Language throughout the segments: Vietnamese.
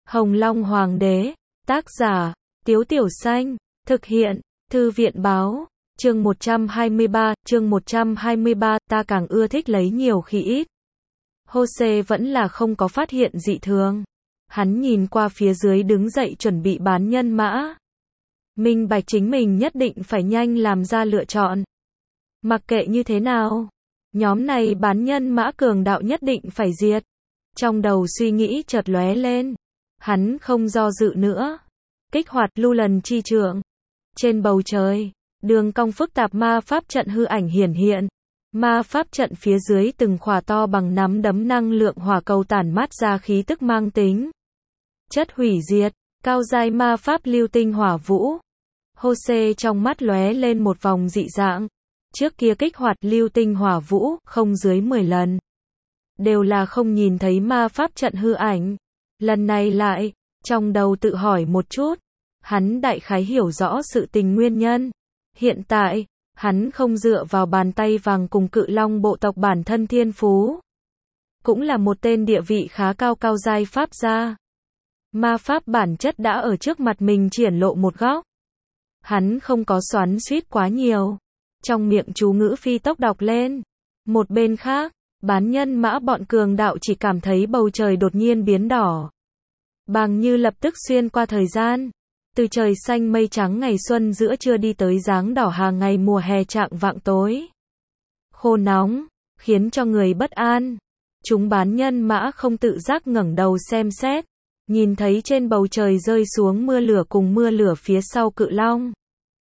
Hồng Long Hoàng đế, tác giả, Tiếu Tiểu Xanh, thực hiện, Thư viện báo, chương 123, ta càng ưa thích lấy nhiều khi ít. Jose vẫn là không có phát hiện dị thường. Hắn nhìn qua phía dưới đứng dậy chuẩn bị bán nhân mã. Minh bạch chính mình nhất định phải nhanh làm ra lựa chọn. Mặc kệ như thế nào, nhóm này bán nhân mã cường đạo nhất định phải diệt. Trong đầu suy nghĩ chợt lóe lên. Hắn không do dự nữa. Kích hoạt lưu lần chi trượng. Trên bầu trời, đường cong phức tạp ma pháp trận hư ảnh hiển hiện. Ma pháp trận phía dưới từng khỏa to bằng nắm đấm năng lượng hỏa cầu tản mát ra khí tức mang tính chất hủy diệt, cao giai ma pháp lưu tinh hỏa vũ. Jose trong mắt lóe lên một vòng dị dạng. Trước kia kích hoạt lưu tinh hỏa vũ không dưới 10 lần. Đều là không nhìn thấy ma pháp trận hư ảnh. Lần này lại, trong đầu tự hỏi một chút. Hắn đại khái hiểu rõ sự tình nguyên nhân. Hiện tại, hắn không dựa vào bàn tay vàng cùng cự long bộ tộc bản thân thiên phú. Cũng là một tên địa vị khá cao cao giai pháp gia. Ma pháp bản chất đã ở trước mặt mình triển lộ một góc. Hắn không có xoắn xuýt quá nhiều. Trong miệng chú ngữ phi tốc đọc lên. Một bên khác, bán nhân mã bọn cường đạo chỉ cảm thấy bầu trời đột nhiên biến đỏ. Bàng như lập tức xuyên qua thời gian. Từ trời xanh mây trắng ngày xuân giữa trưa đi tới dáng đỏ hàng ngày mùa hè trạng vạng tối. Khô nóng, khiến cho người bất an. Chúng bán nhân mã không tự giác ngẩng đầu xem xét. Nhìn thấy trên bầu trời rơi xuống mưa lửa cùng mưa lửa phía sau cự long.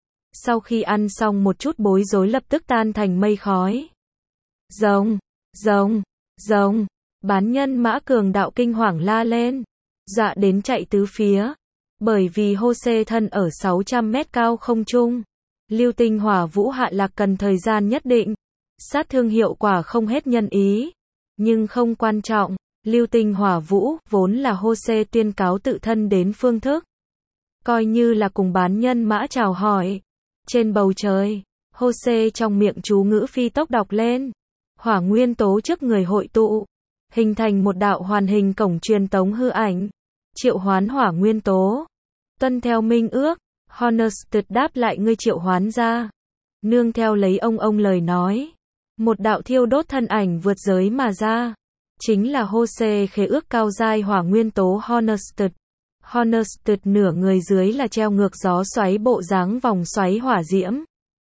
Sau khi ăn xong một chút bối rối lập tức tan thành mây khói. Rồng, rồng, rồng. Bán nhân mã cường đạo kinh hoàng la lên. Dọa đến chạy tứ phía. Bởi vì Jose thân ở 600 mét cao không trung. Lưu tinh hỏa vũ hạ lạc cần thời gian nhất định. Sát thương hiệu quả không hết nhân ý. Nhưng không quan trọng. Lưu tinh hỏa vũ vốn là Jose tuyên cáo tự thân đến phương thức. Coi như là cùng bán nhân mã chào hỏi. Trên bầu trời, Jose trong miệng chú ngữ phi tốc đọc lên. Hỏa nguyên tố trước người hội tụ. Hình thành một đạo hoàn hình cổng truyền tống hư ảnh. Triệu hoán hỏa nguyên tố. Tuân theo minh ước, Honested đáp lại ngươi triệu hoán ra. Nương theo lấy ông lời nói. Một đạo thiêu đốt thân ảnh vượt giới mà ra. Chính là Jose khế ước cao giai hỏa nguyên tố Honested. Honested nửa người dưới là treo ngược gió xoáy bộ dáng vòng xoáy hỏa diễm.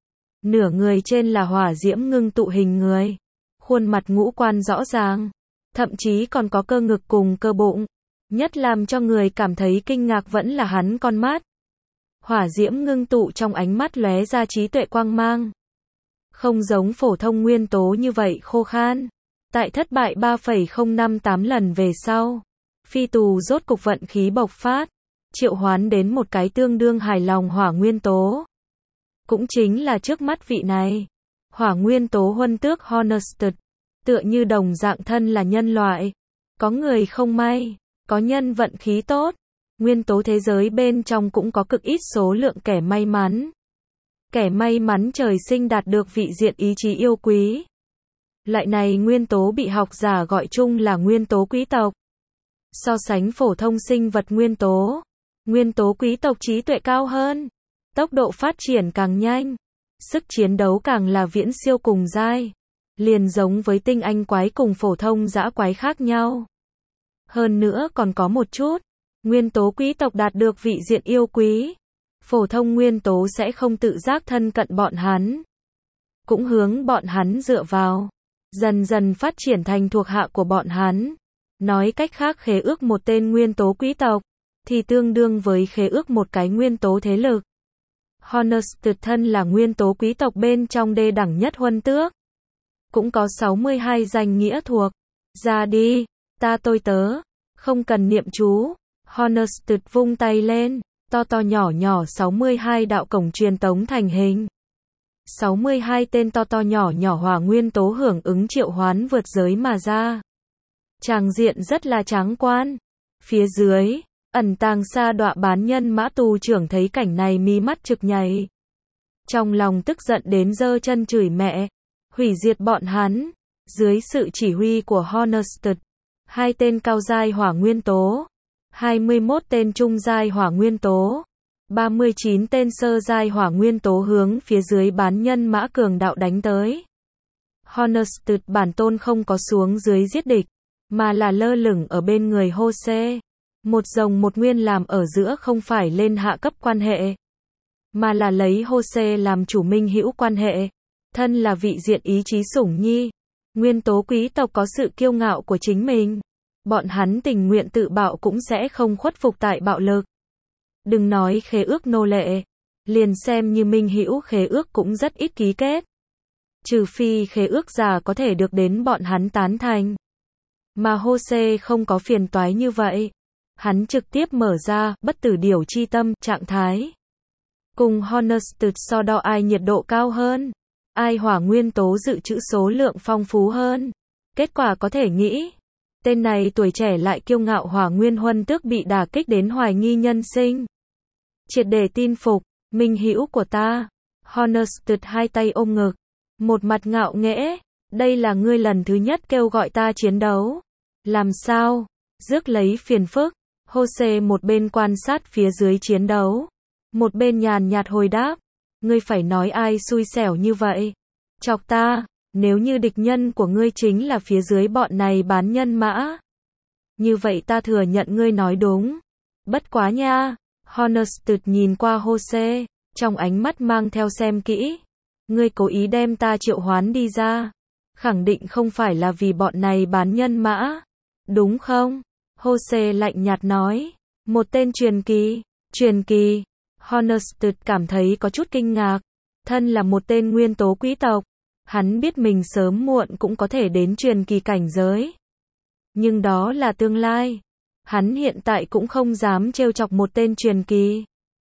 Nửa người trên là hỏa diễm ngưng tụ hình người. Khuôn mặt ngũ quan rõ ràng. Thậm chí còn có cơ ngực cùng cơ bụng. Nhất làm cho người cảm thấy kinh ngạc vẫn là hắn con mắt. Hỏa diễm ngưng tụ trong ánh mắt lóe ra trí tuệ quang mang. Không giống phổ thông nguyên tố như vậy khô khan. Tại thất bại 3,058 lần về sau. Phi tù rốt cục vận khí bộc phát. Triệu hoán đến một cái tương đương hài lòng hỏa nguyên tố. Cũng chính là trước mắt vị này. Hỏa nguyên tố huân tước Honested. Tựa như đồng dạng thân là nhân loại. Có người không may. Có nhân vận khí tốt. Nguyên tố thế giới bên trong cũng có cực ít số lượng kẻ may mắn. Kẻ may mắn trời sinh đạt được vị diện ý chí yêu quý. Loại này nguyên tố bị học giả gọi chung là nguyên tố quý tộc. So sánh phổ thông sinh vật nguyên tố quý tộc trí tuệ cao hơn. Tốc độ phát triển càng nhanh. Sức chiến đấu càng là viễn siêu cùng giai. Liền giống với tinh anh quái cùng phổ thông dã quái khác nhau. Hơn nữa còn có một chút, nguyên tố quý tộc đạt được vị diện yêu quý. Phổ thông nguyên tố sẽ không tự giác thân cận bọn hắn. Cũng hướng bọn hắn dựa vào. Dần dần phát triển thành thuộc hạ của bọn hắn. Nói cách khác khế ước một tên nguyên tố quý tộc, thì tương đương với khế ước một cái nguyên tố thế lực. Honested thân là nguyên tố quý tộc bên trong đê đẳng nhất huân tước. Cũng có 62 danh nghĩa thuộc. Ra đi. Ta tôi tớ, không cần niệm chú. Honested vung tay lên, to nhỏ 62 đạo cổng truyền tống thành hình. 62 tên to nhỏ hỏa nguyên tố hưởng ứng triệu hoán vượt giới mà ra. Tràng diện rất là tráng quan. Phía dưới, ẩn tàng sa đọa bán nhân mã tù trưởng thấy cảnh này mí mắt trực nhảy. Trong lòng tức giận đến giơ chân chửi mẹ. Hủy diệt bọn hắn. Dưới sự chỉ huy của Honested. Hai tên cao giai hỏa nguyên tố. 21 tên trung giai hỏa nguyên tố. 39 tên sơ giai hỏa nguyên tố hướng phía dưới bán nhân mã cường đạo đánh tới. Honestus bản tôn không có xuống dưới giết địch, mà là lơ lửng ở bên người Jose. Một rồng một nguyên làm ở giữa không phải lên hạ cấp quan hệ, mà là lấy Jose làm chủ minh hữu quan hệ. Thân là vị diện ý chí sủng nhi. Nguyên tố quý tộc có sự kiêu ngạo của chính mình. Bọn hắn tình nguyện tự bạo cũng sẽ không khuất phục tại bạo lực. Đừng nói khế ước nô lệ, liền xem như minh hữu khế ước cũng rất ít ký kết. Trừ phi khế ước giả có thể được đến bọn hắn tán thành. Mà Jose không có phiền toái như vậy. Hắn trực tiếp mở ra bất tử điểu chi tâm trạng thái. Cùng Honestus so đo ai nhiệt độ cao hơn, ai hỏa nguyên tố dự trữ số lượng phong phú hơn. Kết quả có thể nghĩ, tên này tuổi trẻ lại kiêu ngạo hỏa nguyên huân tước bị đả kích đến hoài nghi nhân sinh. Triệt để tin phục, minh hữu của ta. Honestus hai tay ôm ngực, một mặt ngạo nghễ, đây là ngươi lần thứ nhất kêu gọi ta chiến đấu. Làm sao? Rước lấy phiền phức. Jose một bên quan sát phía dưới chiến đấu, một bên nhàn nhạt hồi đáp, ngươi phải nói ai xui xẻo như vậy? Chọc ta, nếu như địch nhân của ngươi chính là phía dưới bọn này bán nhân mã. Như vậy ta thừa nhận ngươi nói đúng. Bất quá nha. Honestus nhìn qua Jose, trong ánh mắt mang theo xem kỹ. Ngươi cố ý đem ta triệu hoán đi ra. Khẳng định không phải là vì bọn này bán nhân mã. Đúng không? Jose lạnh nhạt nói. Một tên truyền kỳ. Truyền kỳ. Honestus cảm thấy có chút kinh ngạc. Thân là một tên nguyên tố quý tộc. Hắn biết mình sớm muộn cũng có thể đến truyền kỳ cảnh giới. Nhưng đó là tương lai. Hắn hiện tại cũng không dám trêu chọc một tên truyền kỳ.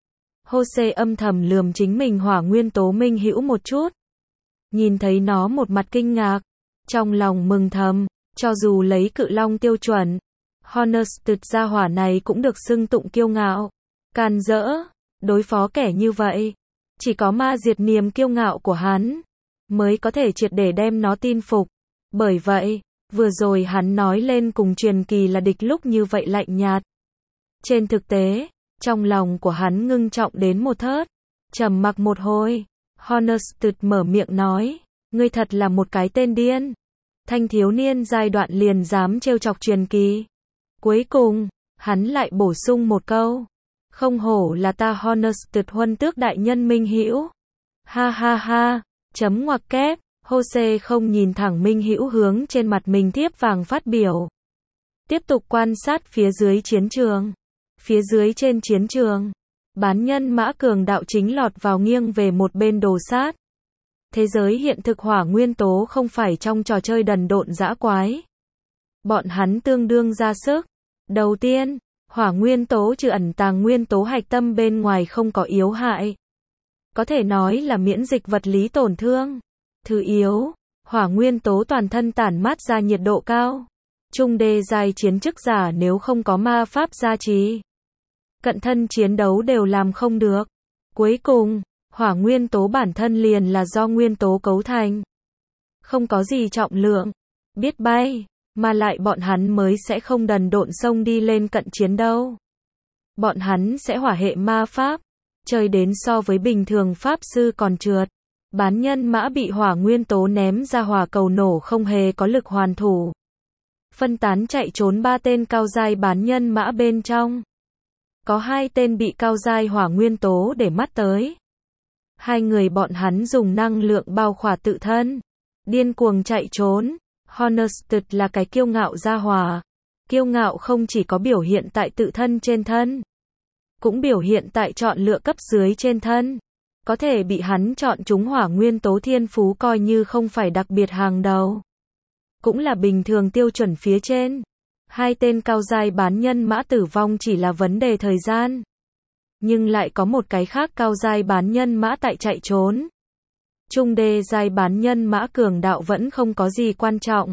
Jose âm thầm lườm chính mình hỏa nguyên tố minh hữu một chút. Nhìn thấy nó một mặt kinh ngạc. Trong lòng mừng thầm, cho dù lấy cự long tiêu chuẩn. Honestus gia hỏa này cũng được xưng tụng kiêu ngạo. Can dỡ, đối phó kẻ như vậy. Chỉ có ma diệt niềm kiêu ngạo của hắn mới có thể triệt để đem nó tin phục. Bởi vậy, vừa rồi hắn nói lên cùng truyền kỳ là địch lúc như vậy lạnh nhạt. Trên thực tế, trong lòng của hắn ngưng trọng đến một thớt. Trầm mặc một hồi, Honestus mở miệng nói, ngươi thật là một cái tên điên. Thanh thiếu niên giai đoạn liền dám trêu chọc truyền kỳ. Cuối cùng, hắn lại bổ sung một câu. Không hổ là ta Honestus huân tước đại nhân minh hữu. Ha ha ha, chấm ngoặc kép. Jose không nhìn thẳng minh hữu hướng trên mặt mình thiếp vàng phát biểu. Tiếp tục quan sát phía dưới chiến trường. Phía dưới trên chiến trường, bán nhân mã cường đạo chính lọt vào nghiêng về một bên đồ sát. Thế giới hiện thực hỏa nguyên tố không phải trong trò chơi đần độn dã quái. Bọn hắn tương đương ra sức. Đầu tiên, hỏa nguyên tố trừ ẩn tàng nguyên tố hạch tâm bên ngoài không có yếu hại. Có thể nói là miễn dịch vật lý tổn thương. Thứ yếu, hỏa nguyên tố toàn thân tản mát ra nhiệt độ cao. Trung đê giai chiến chức giả nếu không có ma pháp gia trì, cận thân chiến đấu đều làm không được. Cuối cùng, hỏa nguyên tố bản thân liền là do nguyên tố cấu thành. Không có gì trọng lượng, biết bay, mà lại bọn hắn mới sẽ không đần độn xông đi lên cận chiến đâu. Bọn hắn sẽ hỏa hệ ma pháp, chơi đến so với bình thường pháp sư còn trượt. Bán nhân mã bị hỏa nguyên tố ném ra hỏa cầu nổ không hề có lực hoàn thủ. Phân tán chạy trốn 3 tên cao giai bán nhân mã bên trong. Có 2 tên bị cao giai hỏa nguyên tố để mắt tới. 2 người bọn hắn dùng năng lượng bao khỏa tự thân. Điên cuồng chạy trốn. Honestus là cái kiêu ngạo gia hỏa. Kiêu ngạo không chỉ có biểu hiện tại tự thân trên thân, cũng biểu hiện tại chọn lựa cấp dưới trên thân. Có thể bị hắn chọn trúng hỏa nguyên tố thiên phú coi như không phải đặc biệt hàng đầu. Cũng là bình thường tiêu chuẩn phía trên. 2 tên cao giai bán nhân mã tử vong chỉ là vấn đề thời gian. Nhưng lại có một cái khác cao giai bán nhân mã tại chạy trốn. Trung đê giai bán nhân mã cường đạo vẫn không có gì quan trọng.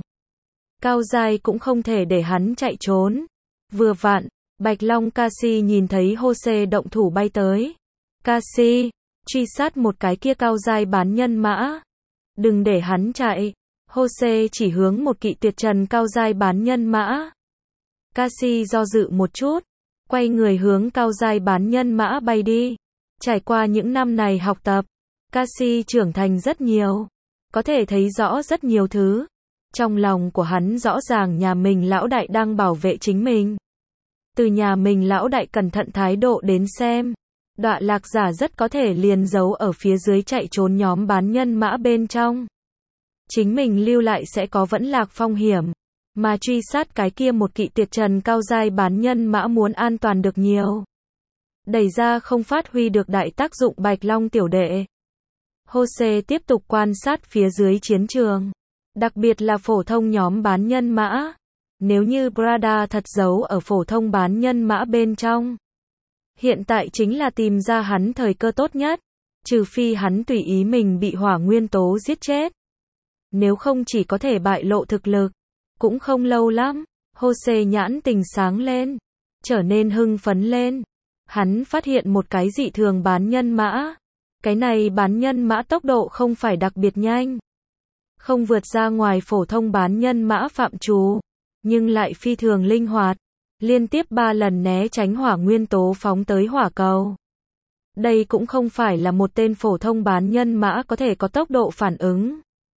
Cao giai cũng không thể để hắn chạy trốn. Vừa vặn, Bạch Long Cassie nhìn thấy Jose động thủ bay tới. Cassie, truy sát một cái kia cao giai bán nhân mã. Đừng để hắn chạy. Jose chỉ hướng một kỵ tuyệt trần cao giai bán nhân mã. Cassie do dự một chút, quay người hướng cao giai bán nhân mã bay đi. Trải qua những năm này học tập, Cassie trưởng thành rất nhiều, có thể thấy rõ rất nhiều thứ. Trong lòng của hắn rõ ràng nhà mình lão đại đang bảo vệ chính mình. Từ nhà mình lão đại cẩn thận thái độ đến xem, Đọa Lạc giả rất có thể liền giấu ở phía dưới chạy trốn nhóm bán nhân mã bên trong. Chính mình lưu lại sẽ có vẫn lạc phong hiểm, mà truy sát cái kia một kỵ tuyệt trần cao giai bán nhân mã muốn an toàn được nhiều. Đẩy ra không phát huy được đại tác dụng Bạch Long tiểu đệ. Jose tiếp tục quan sát phía dưới chiến trường, đặc biệt là phổ thông nhóm bán nhân mã. Nếu như Brada thật giấu ở phổ thông bán nhân mã bên trong, hiện tại chính là tìm ra hắn thời cơ tốt nhất, trừ phi hắn tùy ý mình bị hỏa nguyên tố giết chết. Nếu không chỉ có thể bại lộ thực lực, cũng không lâu lắm. Jose nhãn tình sáng lên, trở nên hưng phấn lên. Hắn phát hiện một cái dị thường bán nhân mã. Cái này bán nhân mã tốc độ không phải đặc biệt nhanh, không vượt ra ngoài phổ thông bán nhân mã phạm trù, nhưng lại phi thường linh hoạt, liên tiếp 3 lần né tránh hỏa nguyên tố phóng tới hỏa cầu. Đây cũng không phải là một tên phổ thông bán nhân mã có thể có tốc độ phản ứng.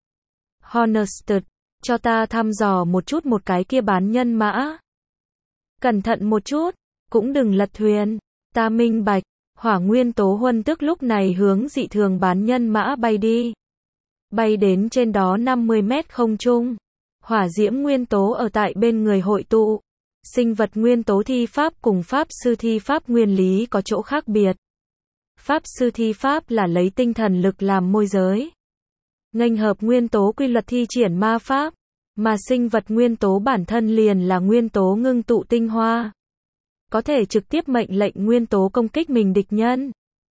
Honested, cho ta thăm dò một chút một cái kia bán nhân mã. Cẩn thận một chút, cũng đừng lật thuyền. Ta minh bạch. Hỏa nguyên tố huân tức lúc này hướng dị thường bán nhân mã bay đi. Bay đến trên đó 50 mét không trung. Hỏa diễm nguyên tố ở tại bên người hội tụ. Sinh vật nguyên tố thi pháp cùng pháp sư thi pháp nguyên lý có chỗ khác biệt. Pháp sư thi pháp là lấy tinh thần lực làm môi giới, nghênh hợp nguyên tố quy luật thi triển ma pháp, mà sinh vật nguyên tố bản thân liền là nguyên tố ngưng tụ tinh hoa, có thể trực tiếp mệnh lệnh nguyên tố công kích mình địch nhân.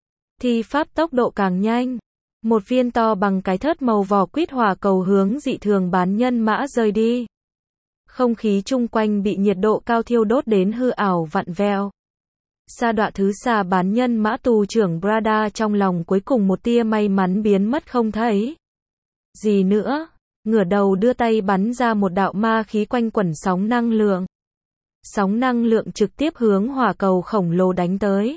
Thi pháp tốc độ càng nhanh. Một viên to bằng cái thớt màu vỏ quýt hỏa cầu hướng dị thường bán nhân mã rơi đi. Không khí chung quanh bị nhiệt độ cao thiêu đốt đến hư ảo vặn vẹo. Sa đọa thứ xa bán nhân mã tù trưởng Brada trong lòng cuối cùng một tia may mắn biến mất không thấy gì nữa, ngửa đầu đưa tay bắn ra một đạo ma khí quanh quẩn sóng năng lượng. Sóng năng lượng trực tiếp hướng hỏa cầu khổng lồ đánh tới.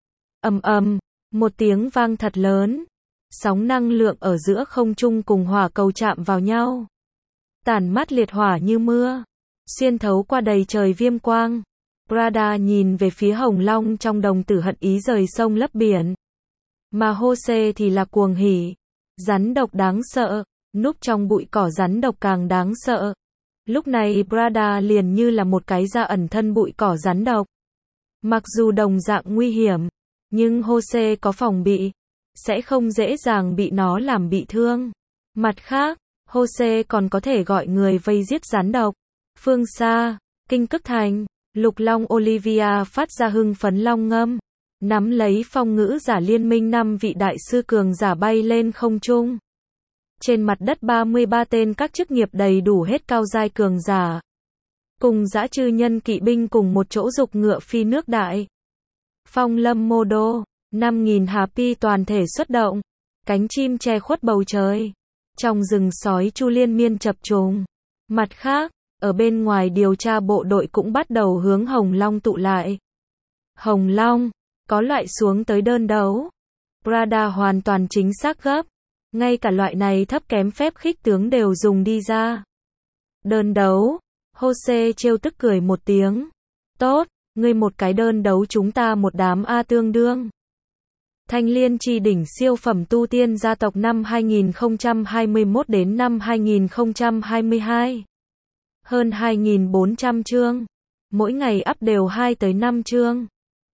Ầm ầm, một tiếng vang thật lớn. Sóng năng lượng ở giữa không trung cùng hỏa cầu chạm vào nhau, tản mát liệt hỏa như mưa, xuyên thấu qua đầy trời viêm quang. Brada nhìn về phía Hồng Long trong đồng tử hận ý rời sông lấp biển. Mà Jose thì là cuồng hỉ. Rắn độc đáng sợ, núp trong bụi cỏ rắn độc càng đáng sợ. Lúc này Brada liền như là một cái da ẩn thân bụi cỏ rắn độc. Mặc dù đồng dạng nguy hiểm, nhưng Jose có phòng bị, sẽ không dễ dàng bị nó làm bị thương. Mặt khác, Jose còn có thể gọi người vây giết rắn độc. Phương xa, Kinh Cức Thành, Lục Long Olivia phát ra hưng phấn long ngâm, nắm lấy phong ngữ giả liên minh 5 vị đại sư cường giả bay lên không trung. Trên mặt đất 33 tên các chức nghiệp đầy đủ hết cao giai cường giả, cùng dã chư nhân kỵ binh cùng một chỗ dục ngựa phi nước đại. Phong lâm mô đô, 5.000 Happy toàn thể xuất động, cánh chim che khuất bầu trời. Trong rừng sói chu liên miên chập trùng. Mặt khác, ở bên ngoài điều tra bộ đội cũng bắt đầu hướng Hồng Long tụ lại. Hồng Long, có loại xuống tới đơn đấu. Brada hoàn toàn chính xác gấp. Ngay cả loại này thấp kém phép khích tướng đều dùng đi ra. Đơn đấu. Jose trêu tức cười một tiếng. Tốt, ngươi một cái đơn đấu chúng ta một đám A tương đương. Thanh Liên Chi đỉnh siêu phẩm tu tiên gia tộc năm 2021 đến năm 2022. Hơn 2.400 chương. Mỗi ngày up đều 2 tới 5 chương.